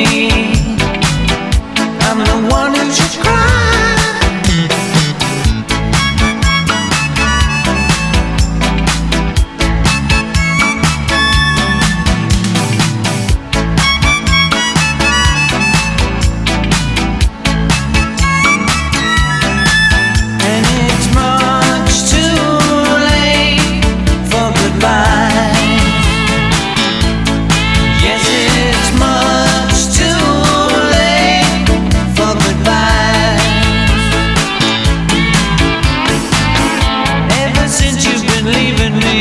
I'm the one that should cry. And it's much too late for goodbye. Yes, it's much too late for goodbye. Ever since you've been leaving me,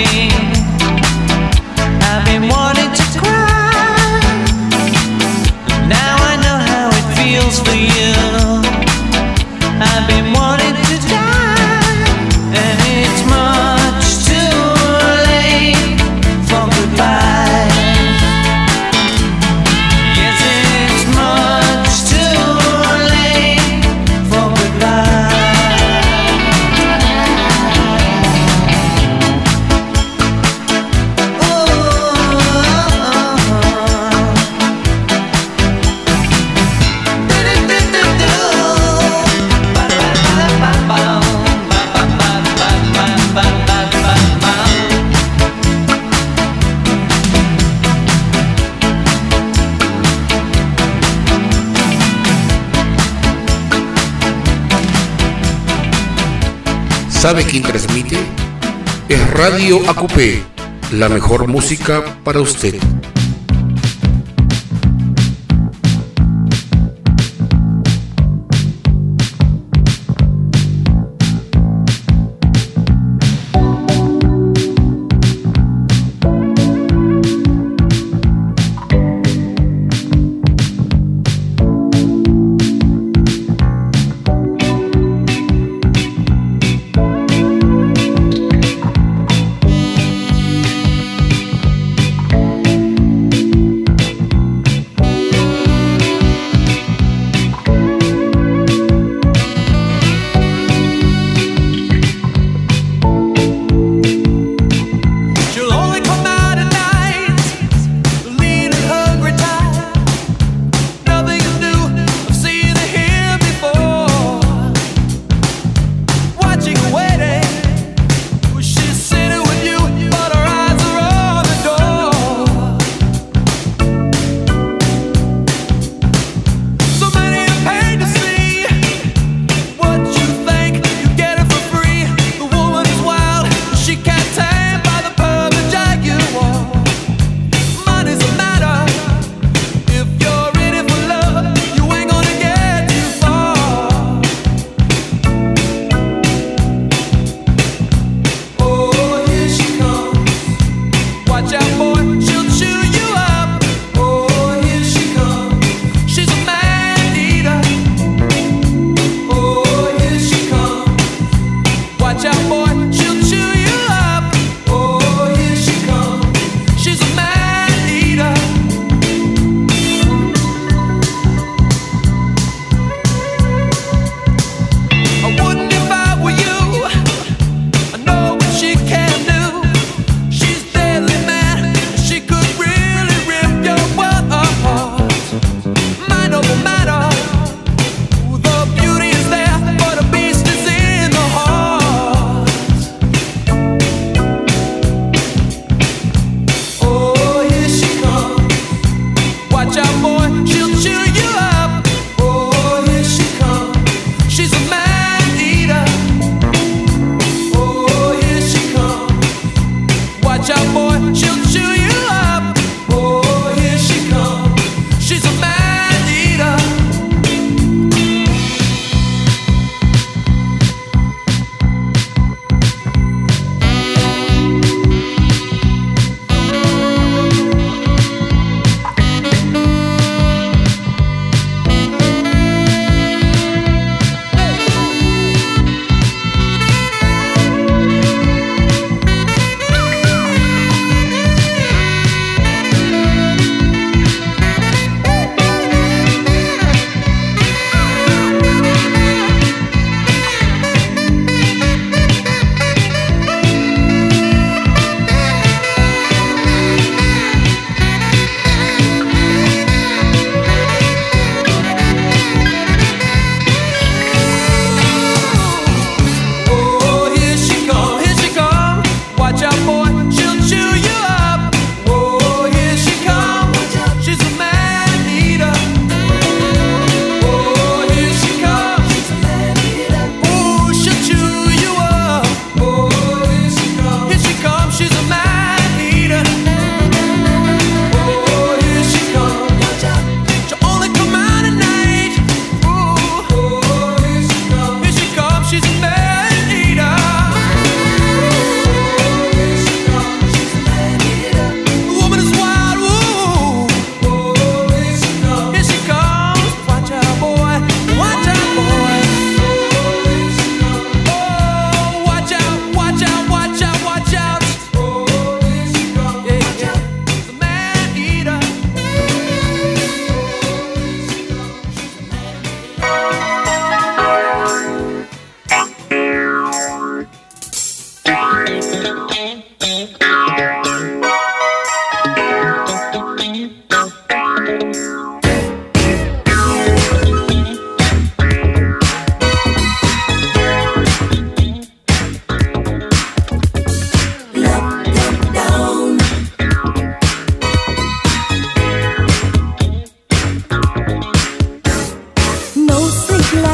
I've been wanting to cry. Now I know how it feels for you. I've been wanting to die, and it's much too late for goodbye. Yes, it's much too late for ¿Sabe quién transmite? Es Radio AQP, la mejor música para usted.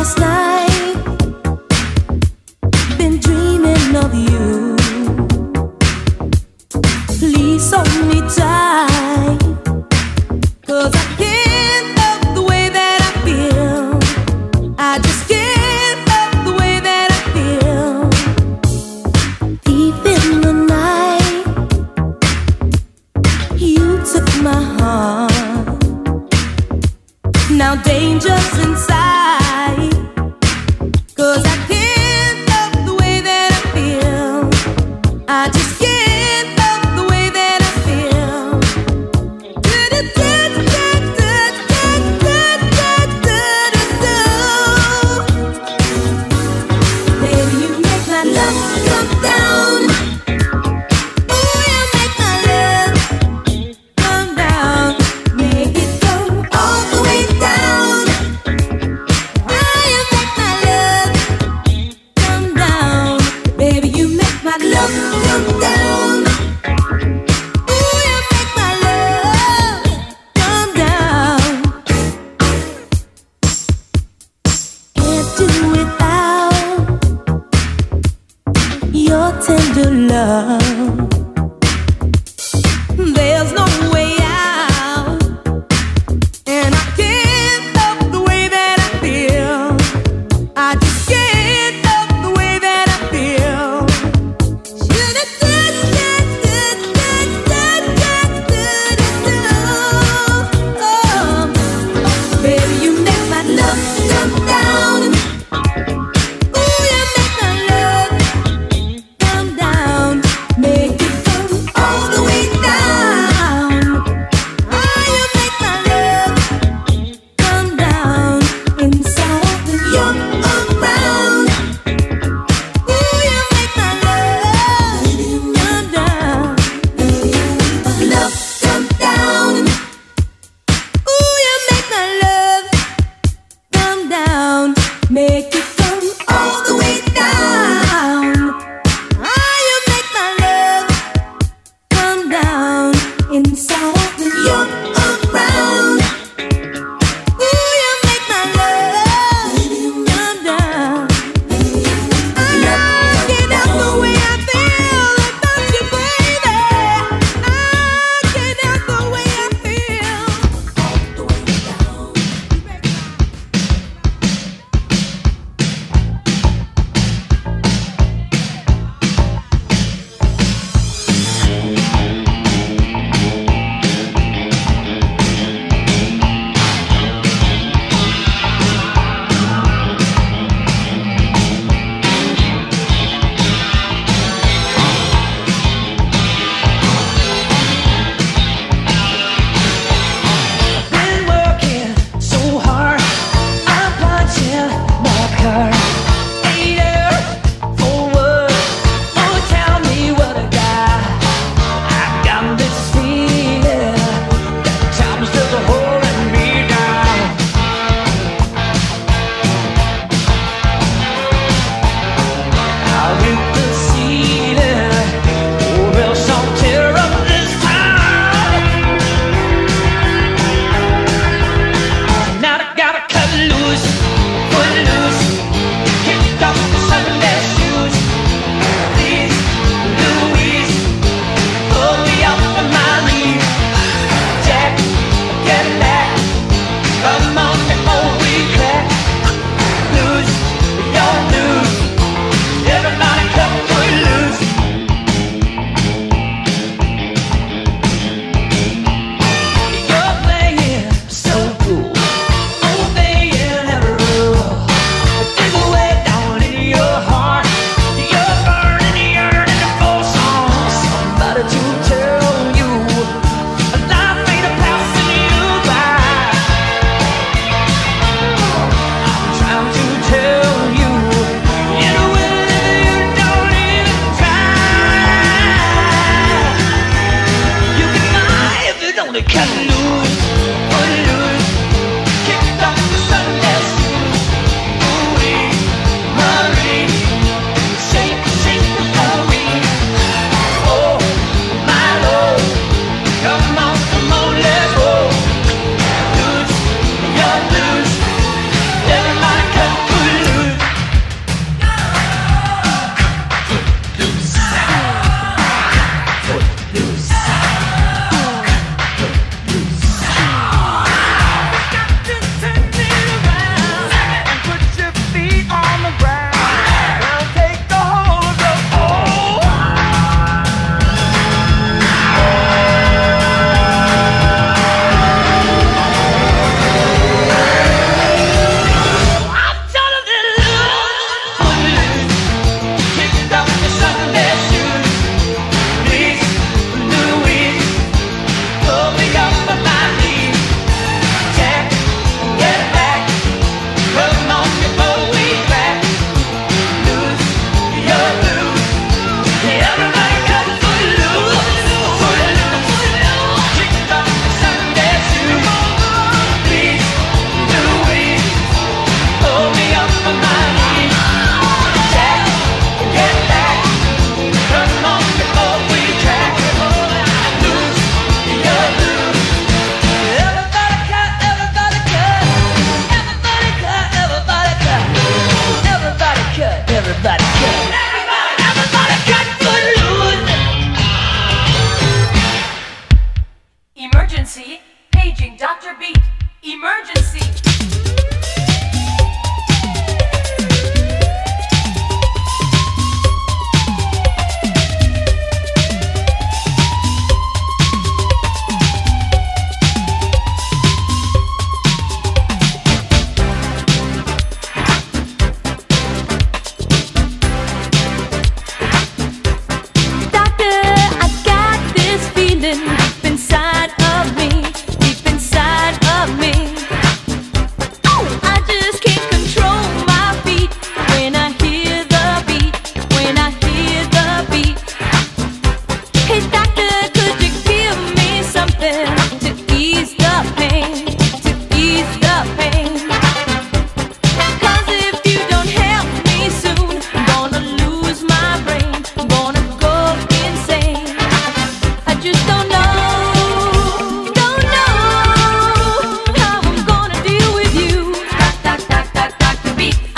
All the way down.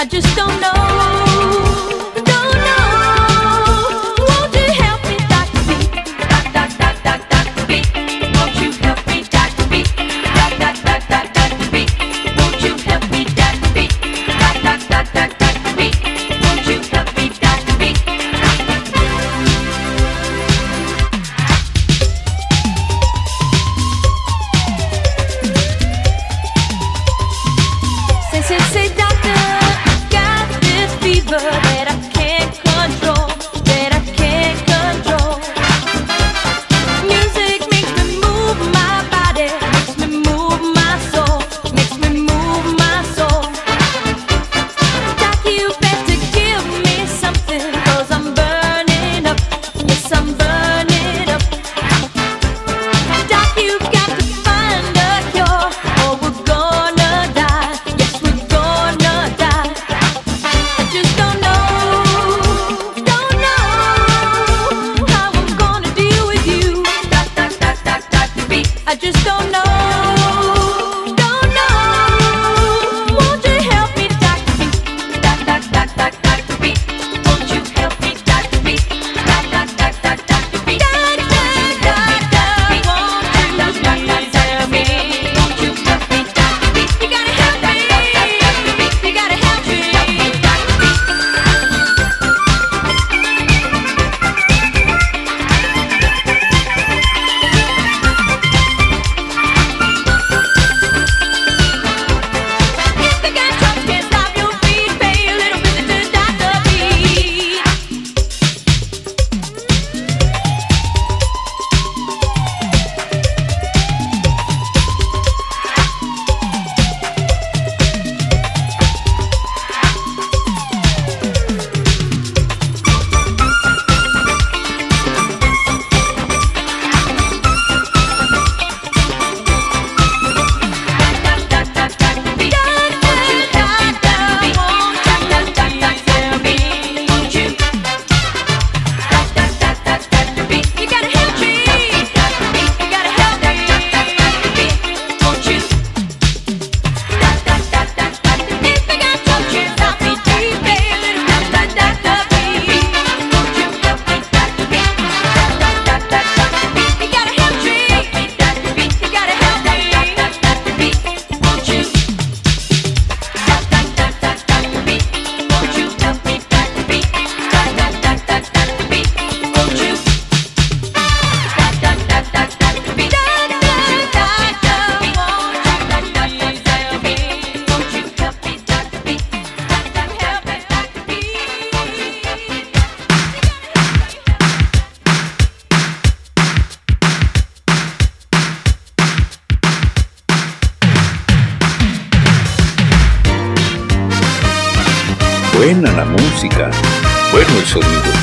Buena la música, bueno el sonido.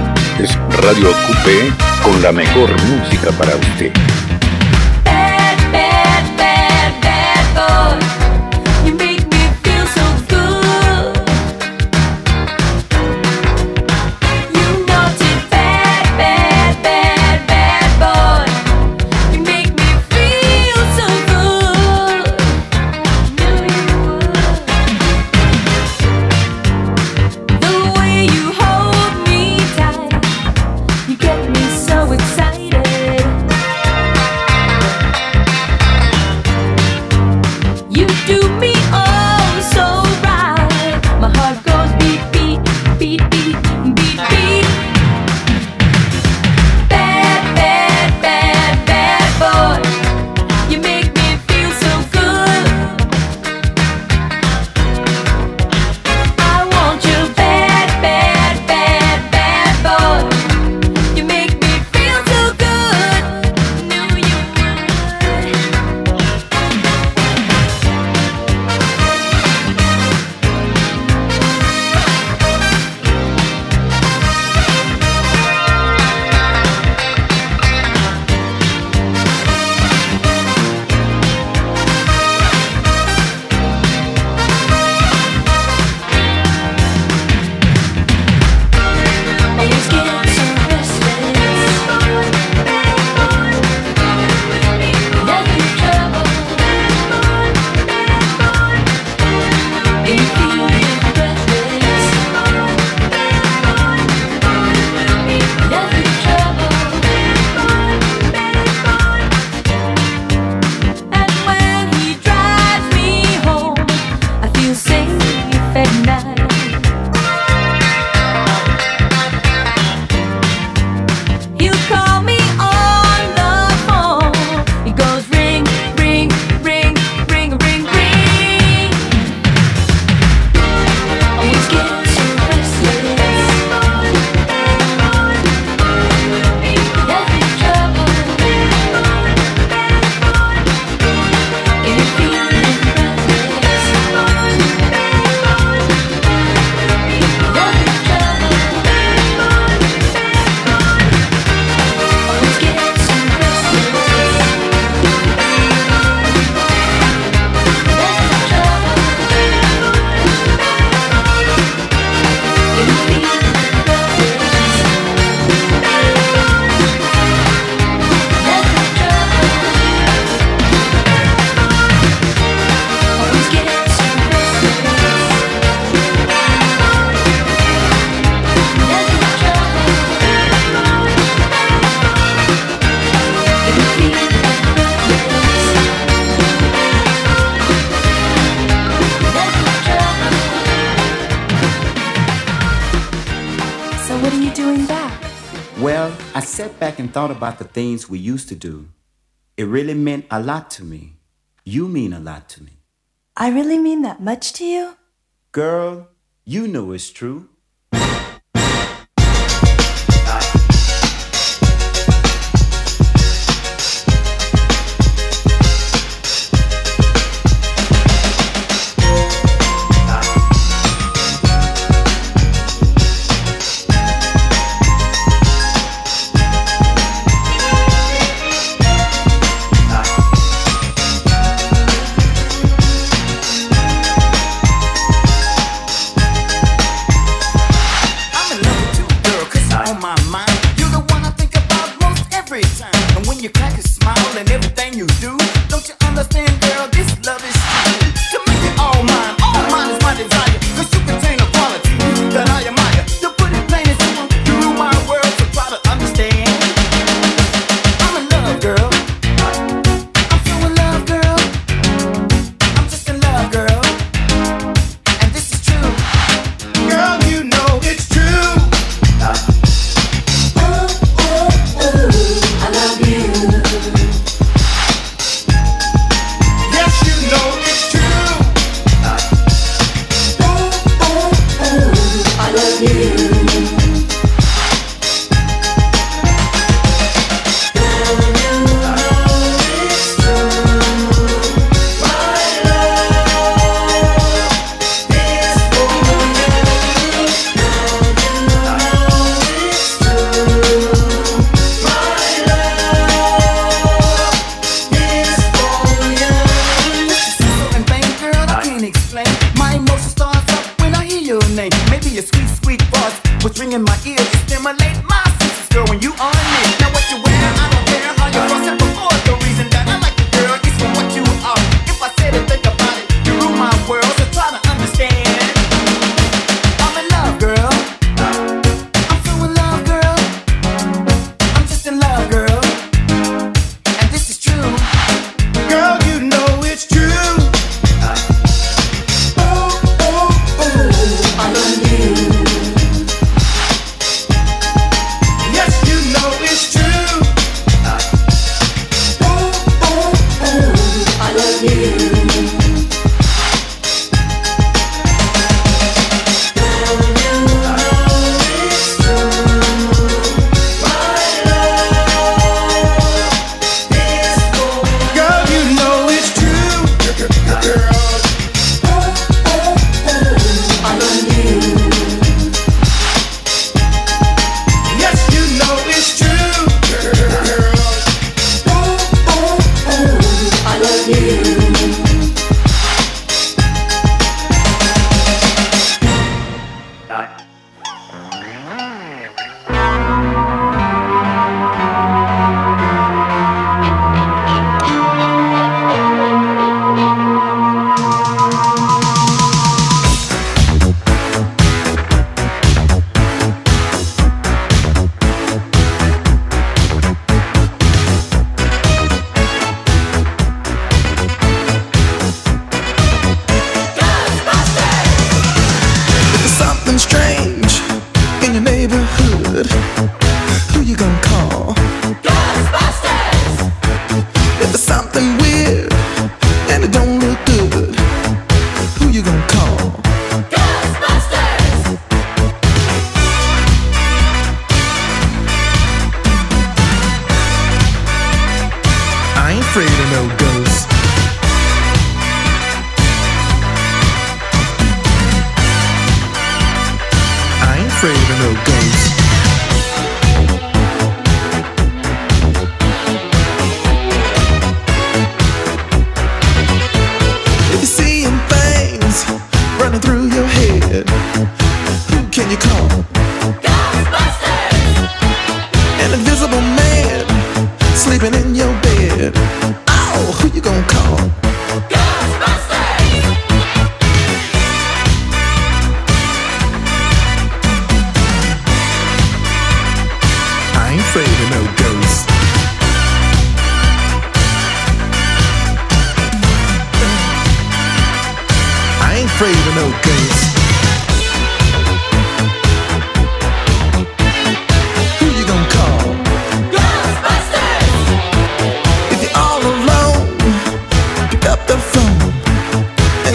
Es Radio Coupé con la mejor música para usted. So excited. sat back and thought about the things we used to do, it really meant a lot to me. You mean a lot to me. I really mean that much to you? Girl, you know it's true.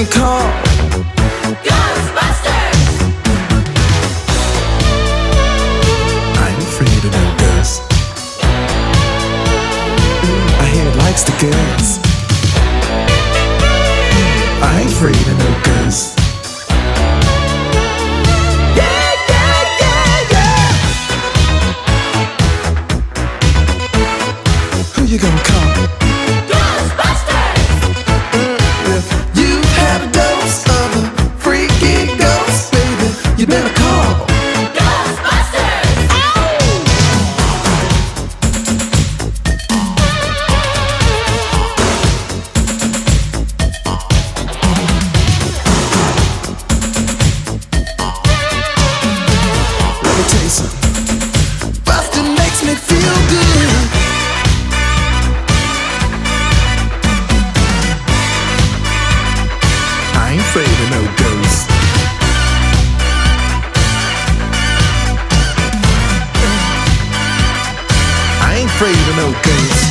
gonna call? Ghostbusters! I ain't afraid of no ghosts. I hear it likes the girls. I ain't afraid of no ghosts. Who you gonna call? Ghostbusters! If you've had a dose of a freaky ghost, baby, you better call. Ghostbusters! Let me tell you something. Bustin' makes me feel good. I ain't afraid of no ghosts. I ain't afraid of no ghosts.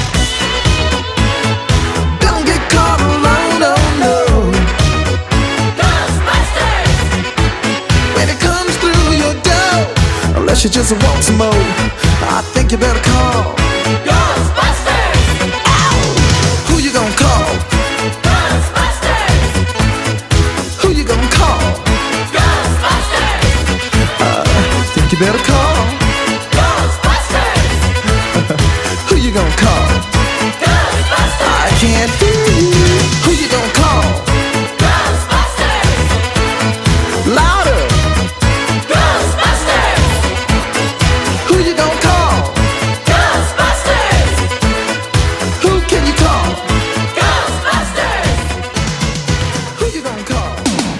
Don't get caught alone, oh no. Ghostbusters! When it comes through your door, unless you just want some more, I think you better call. Ghostbusters! Who you gonna call? Ghostbusters! Who you gonna call? Ghostbusters! Think you better call. Ghostbusters! Who you gonna call? Ghostbusters! I can't hear you. Who you gonna call? Ghostbusters! Louder. Ghostbusters! Who you gonna call? Ghostbusters! Who can you call? Ghostbusters! Who you gonna call?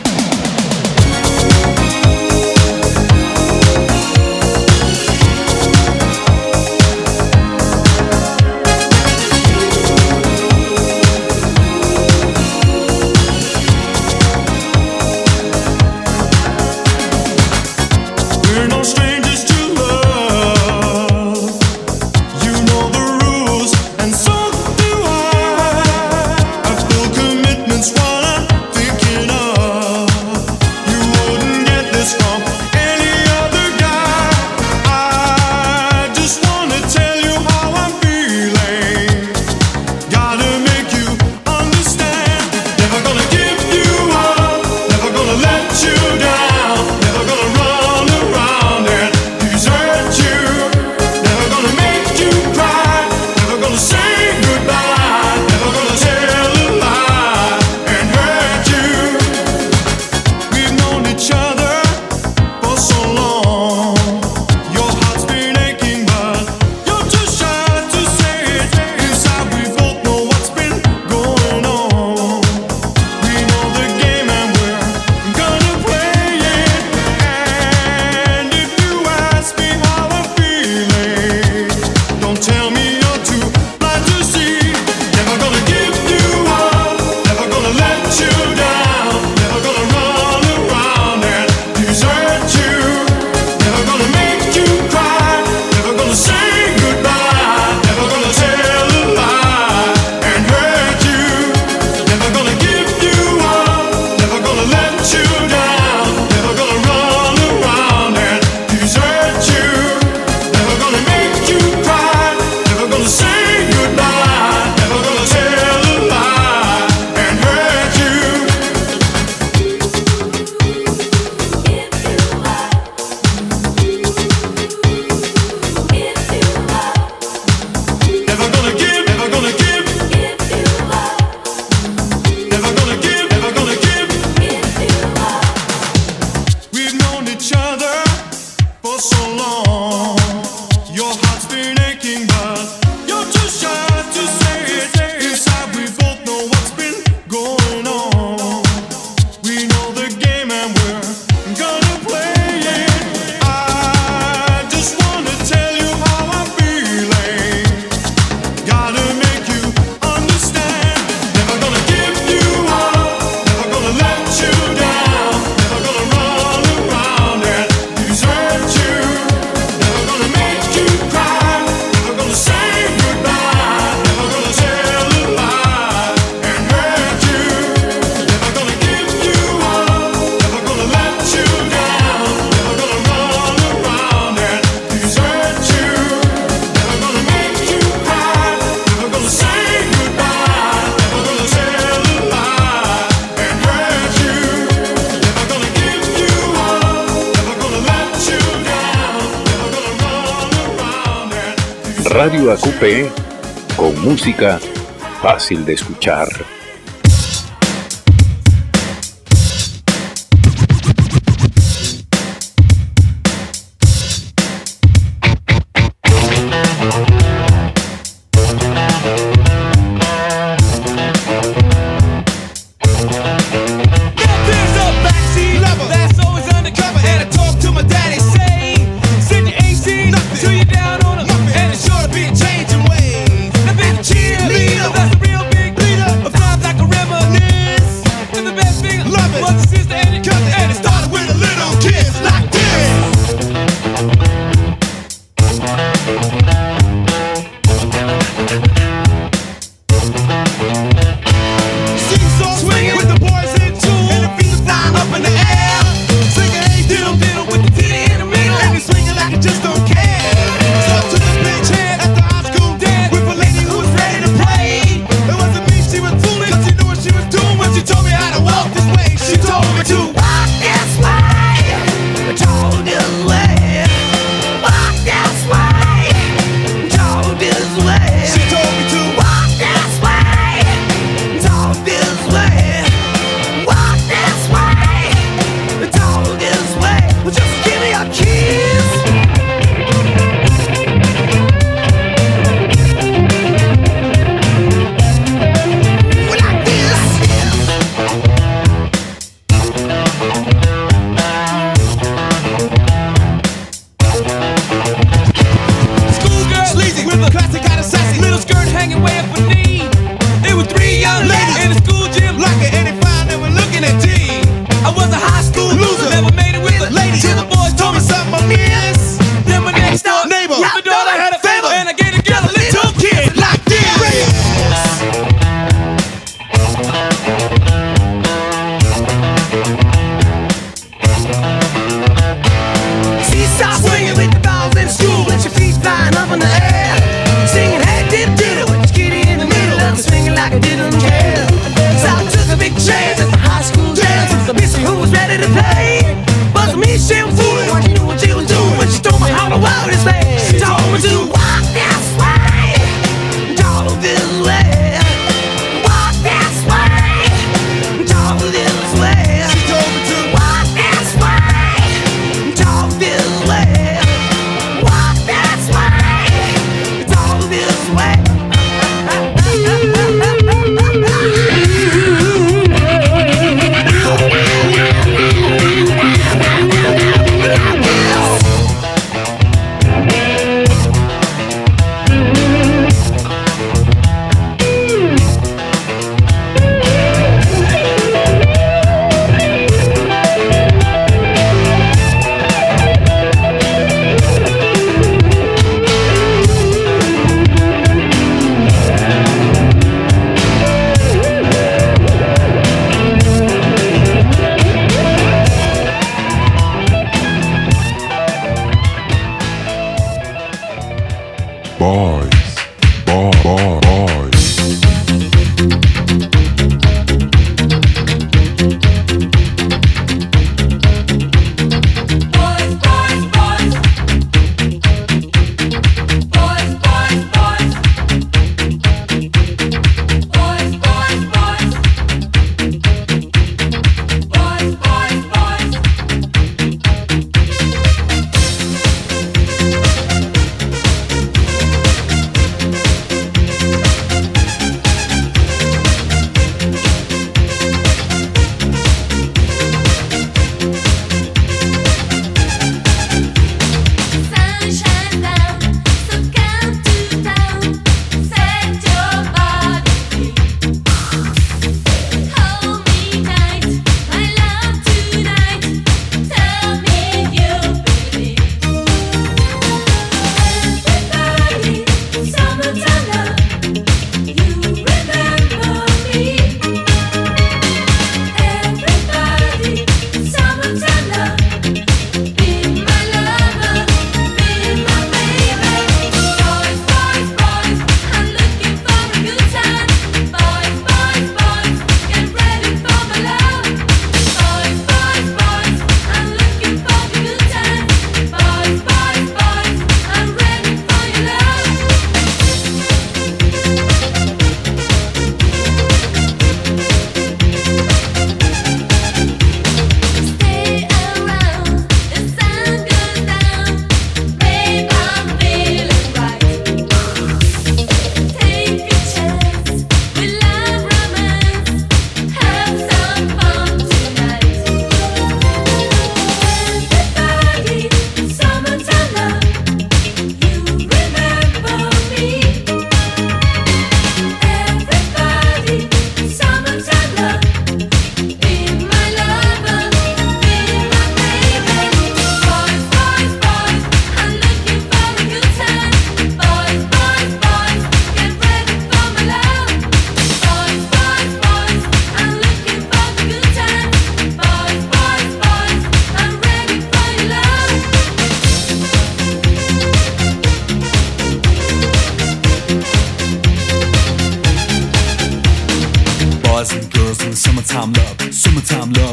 We're no strangers to love. You know the rules, and so do I. I've full commitments while I'm thinking Radio AQP, con música fácil de escuchar. She told me how to walk this way. She told me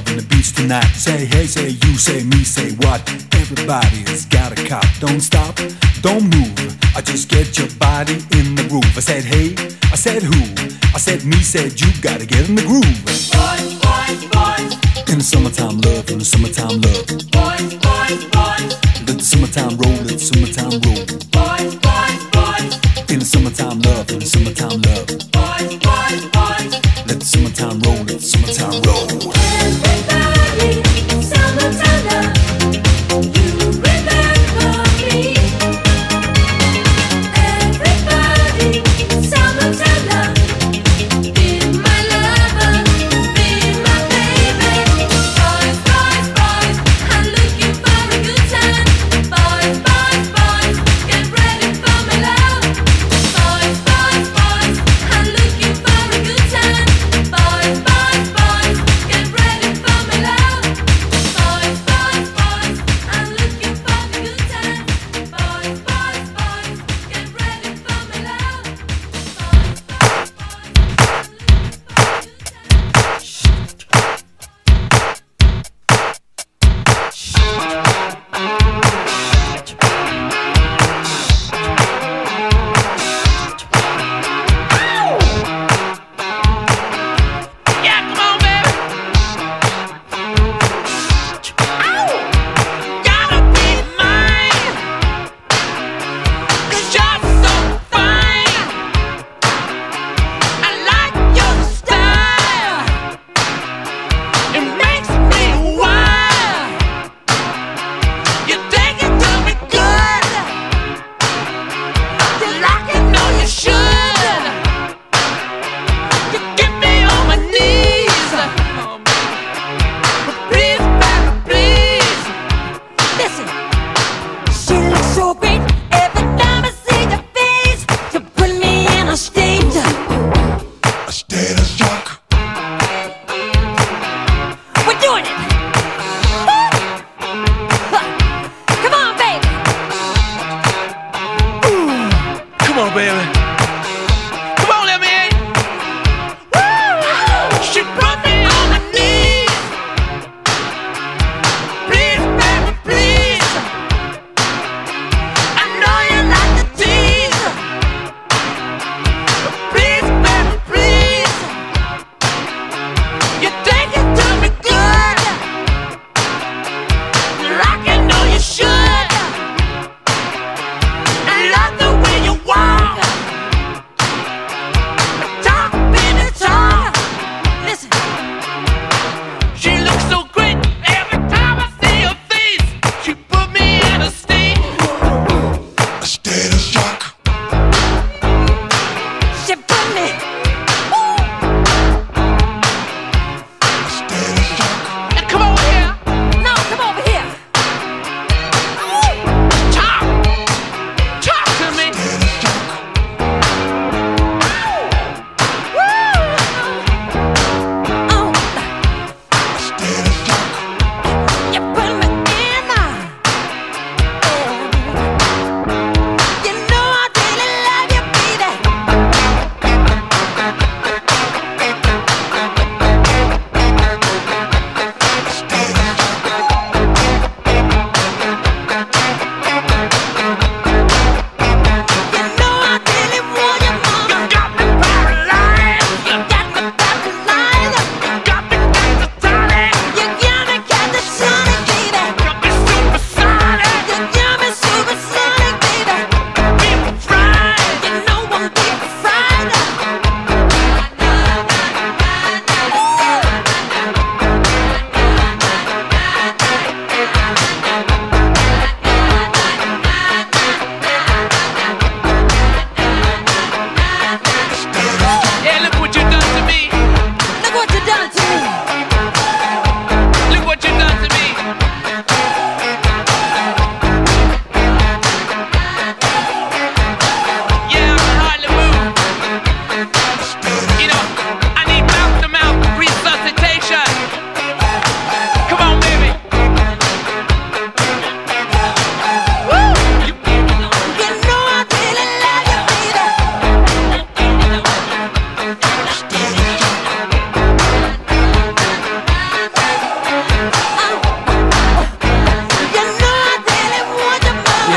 love on the beach tonight. Say hey, say you, say me, say what? Everybody's got a cop. Don't stop, don't move. I just get your body in the groove. I said hey, I said who? I said me, said you. Gotta get in the groove. Boys, boys, boys. In the summertime love, in the summertime love. Boys, boys, boys. Let the summertime roll, let the summertime roll. Boys, boys, boys. In the summertime love, in the summertime love. Boys, boys, boys. Let the summertime roll, let the summertime roll. Everybody, summertime love. You remember me. Everybody, summertime love. Be my lover, be my baby. Boys, boys, boys, I'm looking for a good time. Boys, boys.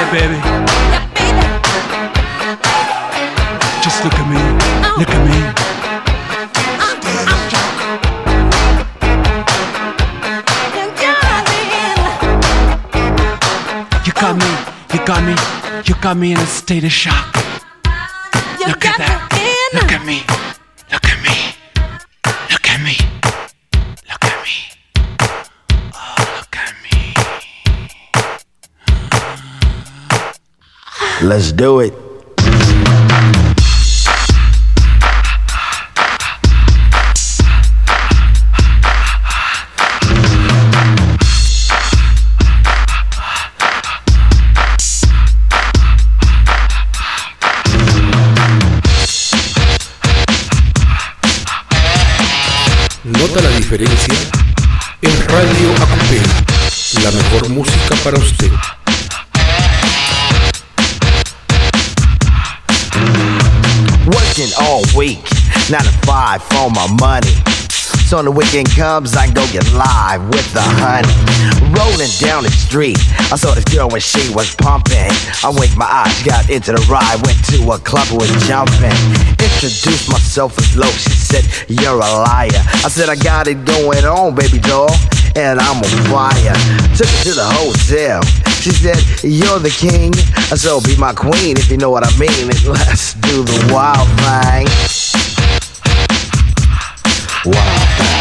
Yeah, baby. Just look at me. Look at me. You got me in a state of shock. Look at that. Look at me. Look at me. Look at me. Look at me. Oh, look at me. Let's do it. ¿Nota la diferencia? Es Radio AQP, la mejor música para usted. Working all week, 9 to 5 for my money. So when the weekend comes, I go get live with the honey. Rolling down the street, I saw this girl when she was pumping. I winked my eyes, got into the ride, went to a club, was jumping. Introduced myself as low, she said, you're a liar. I said, I got it going on, baby doll, and I'm on fire. Took her to the hotel, she said, you're the king, so be my queen if you know what I mean. And let's do the wild thing. Wild thing.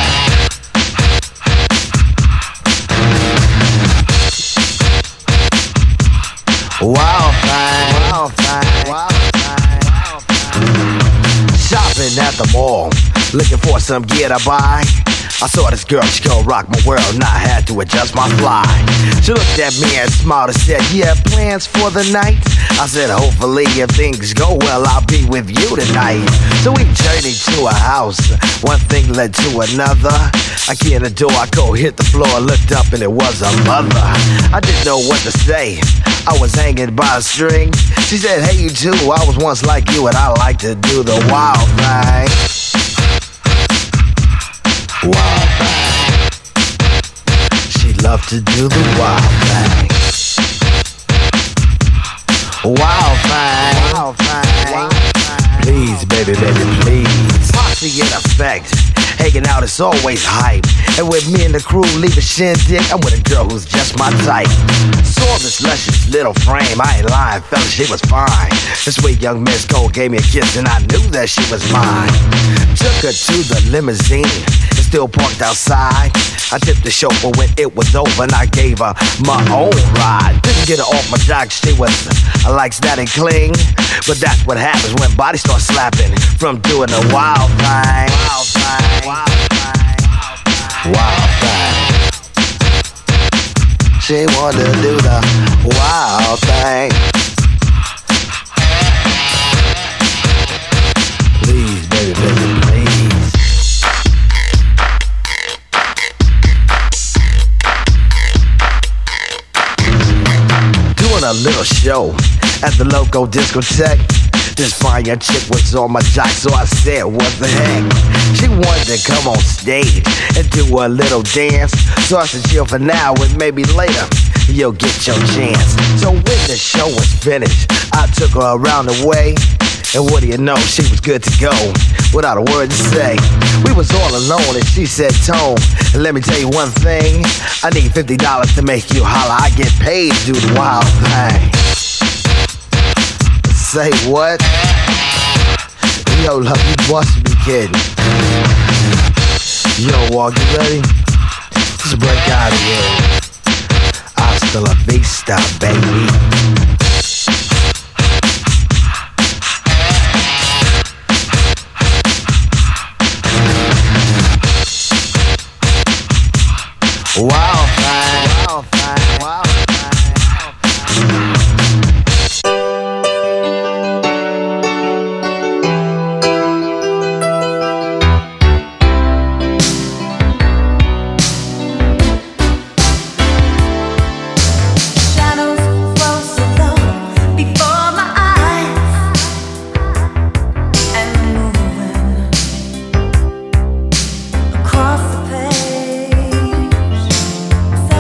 Wild thing. Wild thing. Wild thing. Shopping at the mall, looking for some gear to buy. I saw this girl, she gon' rock my world, and I had to adjust my fly. She looked at me and smiled and said, you have plans for the night? I said, hopefully if things go well, I'll be with you tonight. So we journeyed to a house, one thing led to another. I key in the door, I go hit the floor, looked up and it was a mother. I didn't know what to say, I was hanging by a string. She said, hey you too, I was once like you and I like to do the wild thing. Wild thing. She loved to do the wild thing. Wild thing. Wild thing. Please, baby, baby, please. Posse in effect. Hanging out is always hype. And with me and the crew leave a shindig, I'm with a girl who's just my type. Saw this luscious little frame, I ain't lying, fella, she was fine. This sweet young Miss Cole gave me a kiss and I knew that she was mine. Took her to the limousine, it's still parked outside. I tipped the chauffeur when it was over and I gave her my own ride. Didn't get her off my jock, she was like static cling. But that's what happens when bodies start slapping from doing the wild thing. Wild thing. Wild thing. Wild thing. She wanted to do the wild thing. Please, baby, baby, please. Doing a little show at the local discotheque. This fine young chick was on my jock, so I said, what the heck? She wanted to come on stage and do a little dance. So I said, chill for now and maybe later you'll get your chance. So when the show was finished, I took her around the way. And what do you know, she was good to go, without a word to say. We was all alone and she said, Tone, let me tell you one thing. I need $50 to make you holler. I get paid to do the wild thing. Say what? Yo, love, you must be kidding. Yo, Walk, you ready? Let's break out of here. Hasta la vista, baby. Wild thing. Wild thing. Wild thing. Across the page